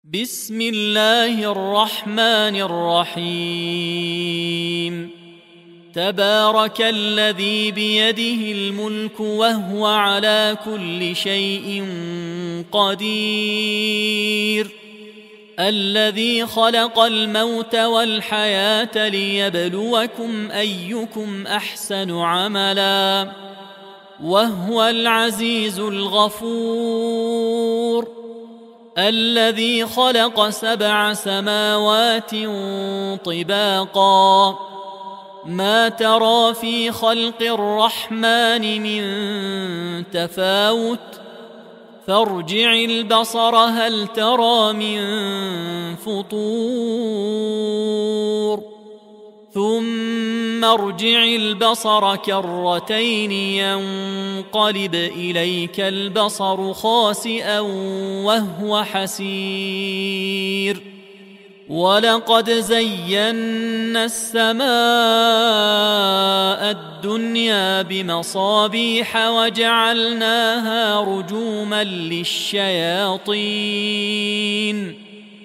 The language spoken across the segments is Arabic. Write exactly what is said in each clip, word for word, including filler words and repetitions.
بسم الله الرحمن الرحيم. تبارك الذي بيده الملك وهو على كل شيء قدير، الذي خلق الموت والحياة ليبلوكم أيكم أحسن عملا، وهو العزيز الغفور، الذي خلق سبع سماوات طباقا، ما ترى في خلق الرحمن من تفاوت، فارجع البصر هل ترى من فطور، ثم ارجع البصر كرتين ينقلب إليك البصر خاسئا وهو حسير، ولقد زينا السماء الدنيا بمصابيح وجعلناها رجوما للشياطين،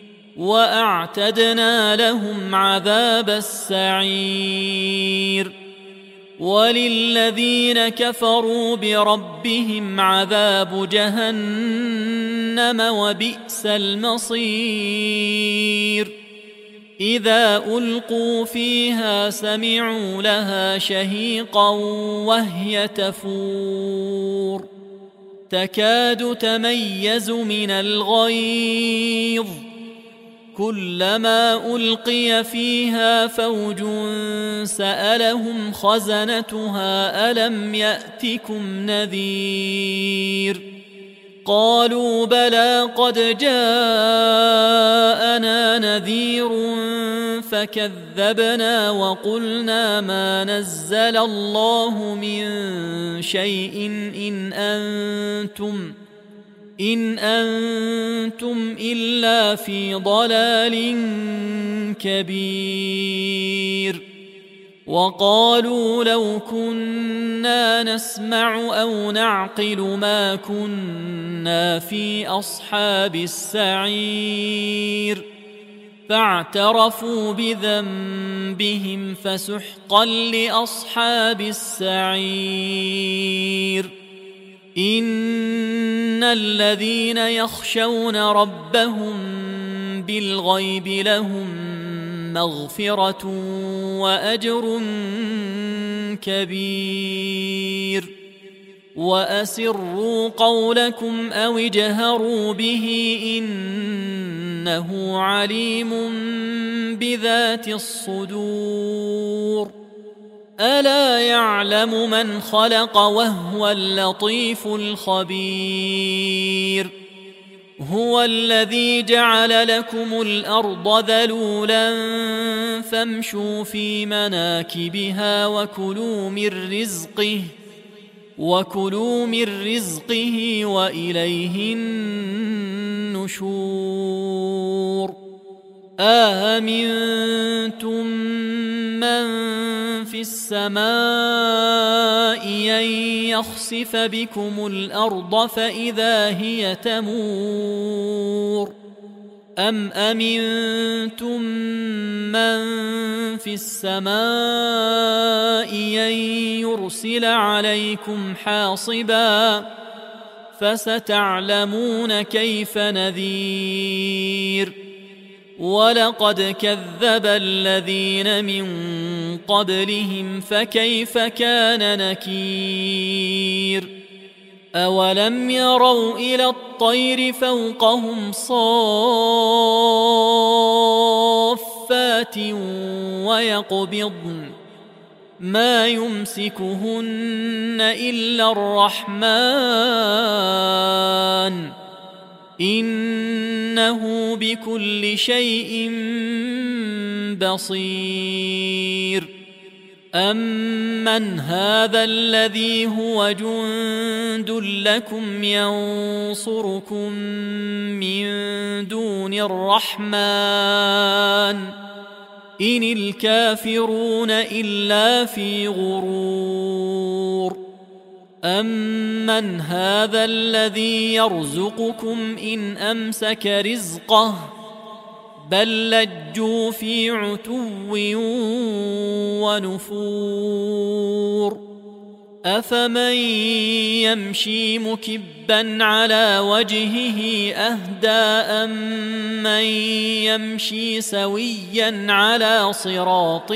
وأعتدنا لهم عذاب السعير، وللذين كفروا بربهم عذاب جهنم وبئس المصير. إذا ألقوا فيها سمعوا لها شهيقا وهي تفور، تكاد تميز من الغيظ، كلما ألقي فيها فوج سألهم خزنتها ألم يأتكم نذير، قالوا بلى قد جاءنا نذير فكذبنا وقلنا ما نزل الله من شيء إن أنتم إن أنتم إلا في ضلال كبير. وقالوا لو كنا نسمع أو نعقل ما كنا في أصحاب السعير، فاعترفوا بذنبهم فسحقا لأصحاب السعير. إن الذين يخشون ربهم بالغيب لهم مغفرة وأجر كبير. وأسروا قولكم أو اجهروا به إنه عليم بذات الصدور. ألا يعلم من خلق وهو اللطيف الخبير. هو الذي جعل لكم الأرض ذلولا فامشوا في مناكبها وكلوا من رزقه وكلوا من رزقه وإليه النشور. آمنتم من في السماء أن يخسف بكم الأرض فإذا هي تمور، أم أمنتم من في السماء أن يرسل عليكم حاصبا، فستعلمون كيف نذير. ولقد كذب الذين من قبلهم فكيف كان نكير. أولم يروا إلى الطير فوقهم صافات ويقبضن ما يمسكهن إلا الرحمن إنه بكل شيء بصير. أمن هذا الذي هو جند لكم ينصركم من دون الرحمن إن الكافرون إلا في غرور. أَمَّنْ هَذَا الَّذِي يَرْزُقُكُمْ إِنْ أَمْسَكَ رِزْقَهُ بَل لَّجُّوا فِي عُتُوٍّ وَنُفُورٍ أَفَمَن يَمْشِي مُكِبًّا عَلَى وَجْهِهِ أَهْدَىٰ أَمَّن يَمْشِي سَوِيًّا عَلَى صِرَاطٍ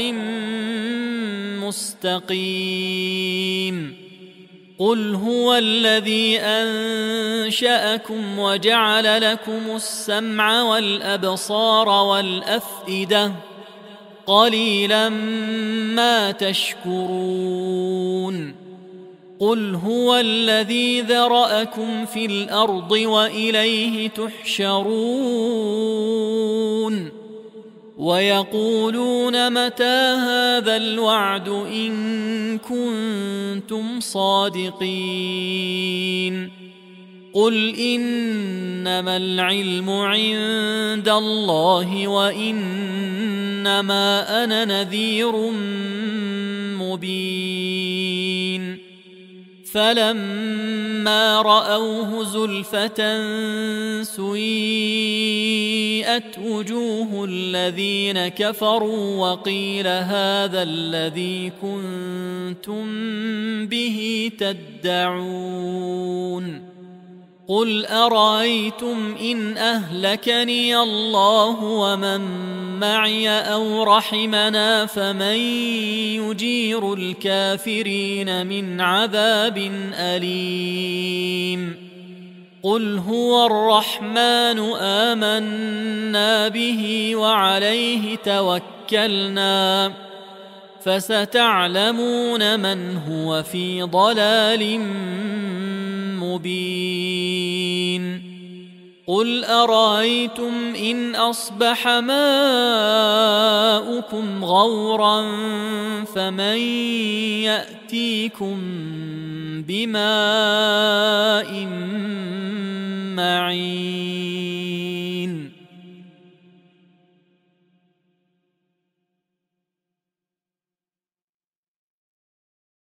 مُّسْتَقِيمٍ قُلْ هُوَ الَّذِي أَنشَأَكُمْ وَجَعَلَ لَكُمُ السَّمْعَ وَالْأَبْصَارَ وَالْأَفْئِدَةَ قَلِيلًا مَا تَشْكُرُونَ قُلْ هُوَ الَّذِي ذَرَأَكُمْ فِي الْأَرْضِ وَإِلَيْهِ تُحْشَرُونَ وَيَقُولُونَ مَتَىٰ هَذَا الْوَعْدُ إِن كُنتُمْ صَادِقِينَ قُلْ إِنَّمَا الْعِلْمُ عِندَ اللَّهِ وَإِنَّمَا أَنَا نَذِيرٌ مُّبِينٌ فَلَمَّا رَأَوْهُ زُلْفَةً سُيِّئَتْ وُجُوهُ الَّذِينَ كَفَرُوا وَقِيلَ هَذَا الَّذِي كُنتُم بِهِ تَدَّعُونَ قُلْ أَرَأَيْتُمْ إِنْ أَهْلَكَنِيَ اللَّهُ وَمَن مَّعِيَ أَوْ رَحِمَنَا فَمَن يُجِيرُ الْكَافِرِينَ مِنْ عَذَابٍ أَلِيمٍ قُلْ هُوَ الرَّحْمَٰنُ آمَنَّا بِهِ وَعَلَيْهِ تَوَكَّلْنَا فَسَتَعْلَمُونَ مَنْ هُوَ فِي ضَلَالٍ مُبِينٍ قُلْ أَرَأَيْتُمْ إِنْ أَصْبَحَ مَاؤُكُمْ غَوْرًا فَمَن يَأْتِيكُم بِمَاءٍ مَّعِينٍ